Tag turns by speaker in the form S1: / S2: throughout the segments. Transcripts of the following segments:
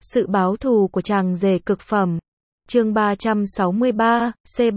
S1: Sự báo thù của chàng rể cực phẩm. Chương 363,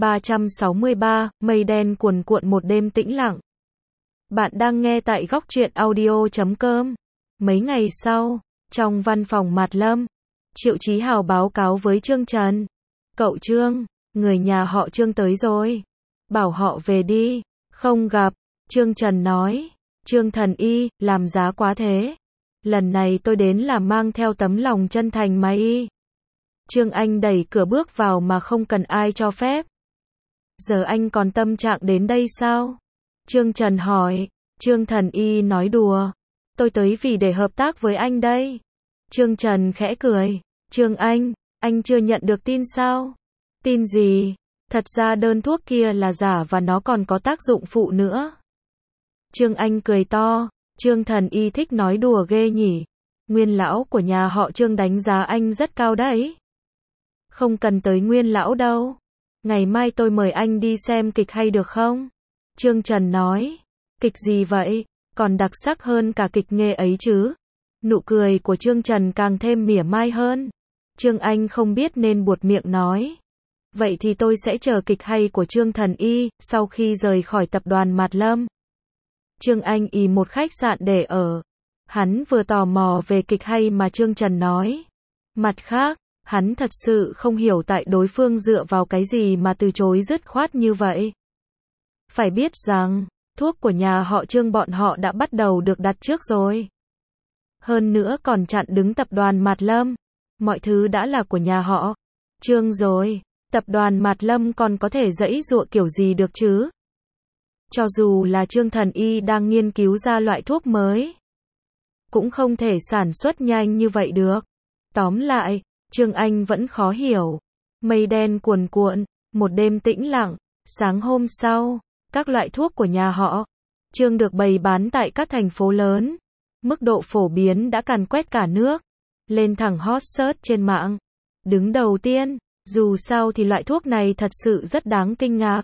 S1: C363, mây đen cuồn cuộn một đêm tĩnh lặng. Bạn đang nghe tại góc truyện audio.com. Mấy ngày sau, trong văn phòng Mạt Lâm, Triệu Chí Hào báo cáo với Trương Trần. Cậu Trương, người nhà họ Trương tới rồi. Bảo họ về đi. Không gặp. Trương Trần nói. Trương Thần Y, làm giá quá thế. Lần này tôi đến là mang theo tấm lòng chân thành mà y. Trương Anh đẩy cửa bước vào mà không cần ai cho phép. Giờ anh còn tâm trạng đến đây sao? Trương Trần hỏi. Trương Thần Y nói đùa. Tôi tới vì để hợp tác với anh đây. Trương Trần khẽ cười. Trương anh chưa nhận được tin sao? Tin gì? Thật ra đơn thuốc kia là giả và nó còn có tác dụng phụ nữa. Trương Anh cười to. Trương Thần Y thích nói đùa ghê nhỉ. Nguyên lão của nhà họ Trương đánh giá anh rất cao đấy. Không cần tới Nguyên lão đâu. Ngày mai tôi mời anh đi xem kịch hay được không? Trương Trần nói. Kịch gì vậy? Còn đặc sắc hơn cả kịch Nghê ấy chứ. Nụ cười của Trương Trần càng thêm mỉa mai hơn. Trương Anh không biết nên buột miệng nói. Vậy thì tôi sẽ chờ kịch hay của Trương Thần Y, sau khi rời khỏi tập đoàn Mạt Lâm. Trương Anh ì một khách sạn để ở. Hắn vừa tò mò về kịch hay mà Trương Trần nói. Mặt khác, hắn thật sự không hiểu tại đối phương dựa vào cái gì mà từ chối dứt khoát như vậy. Phải biết rằng, thuốc của nhà họ Trương bọn họ đã bắt đầu được đặt trước rồi. Hơn nữa còn chặn đứng tập đoàn Mạt Lâm. Mọi thứ đã là của nhà họ Trương rồi. Tập đoàn Mạt Lâm còn có thể giãy giụa kiểu gì được chứ? Cho dù là Trương Thần Y đang nghiên cứu ra loại thuốc mới, cũng không thể sản xuất nhanh như vậy được. Tóm lại, Trương Anh vẫn khó hiểu. Mây đen cuồn cuộn, một đêm tĩnh lặng. Sáng hôm sau, các loại thuốc của nhà họ Trương được bày bán tại các thành phố lớn. Mức độ phổ biến đã càn quét cả nước, lên thẳng hot search trên mạng. Đứng đầu tiên, dù sao thì loại thuốc này thật sự rất đáng kinh ngạc.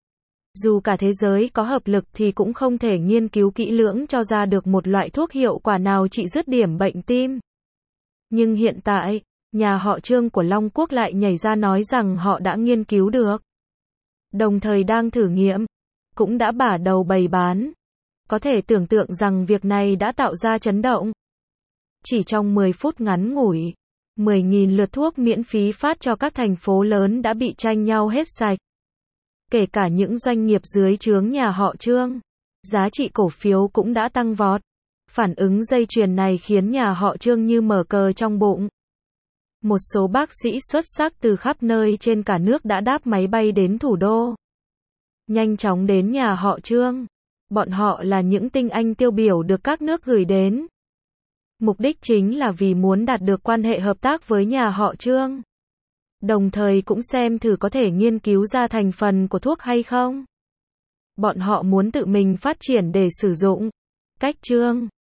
S1: Dù cả thế giới có hợp lực thì cũng không thể nghiên cứu kỹ lưỡng cho ra được một loại thuốc hiệu quả nào trị dứt điểm bệnh tim. Nhưng hiện tại, nhà họ Trương của Long Quốc lại nhảy ra nói rằng họ đã nghiên cứu được. Đồng thời đang thử nghiệm, cũng đã bả đầu bày bán. Có thể tưởng tượng rằng việc này đã tạo ra chấn động. Chỉ trong 10 phút ngắn ngủi, 10.000 lượt thuốc miễn phí phát cho các thành phố lớn đã bị tranh nhau hết sạch. Kể cả những doanh nghiệp dưới trướng nhà họ Trương, giá trị cổ phiếu cũng đã tăng vọt. Phản ứng dây chuyền này khiến nhà họ Trương như mở cờ trong bụng. Một số bác sĩ xuất sắc từ khắp nơi trên cả nước đã đáp máy bay đến thủ đô. Nhanh chóng đến nhà họ Trương. Bọn họ là những tinh anh tiêu biểu được các nước gửi đến. Mục đích chính là vì muốn đạt được quan hệ hợp tác với nhà họ Trương. Đồng thời cũng xem thử có thể nghiên cứu ra thành phần của thuốc hay không. Bọn họ muốn tự mình phát triển để sử dụng. Cách Trương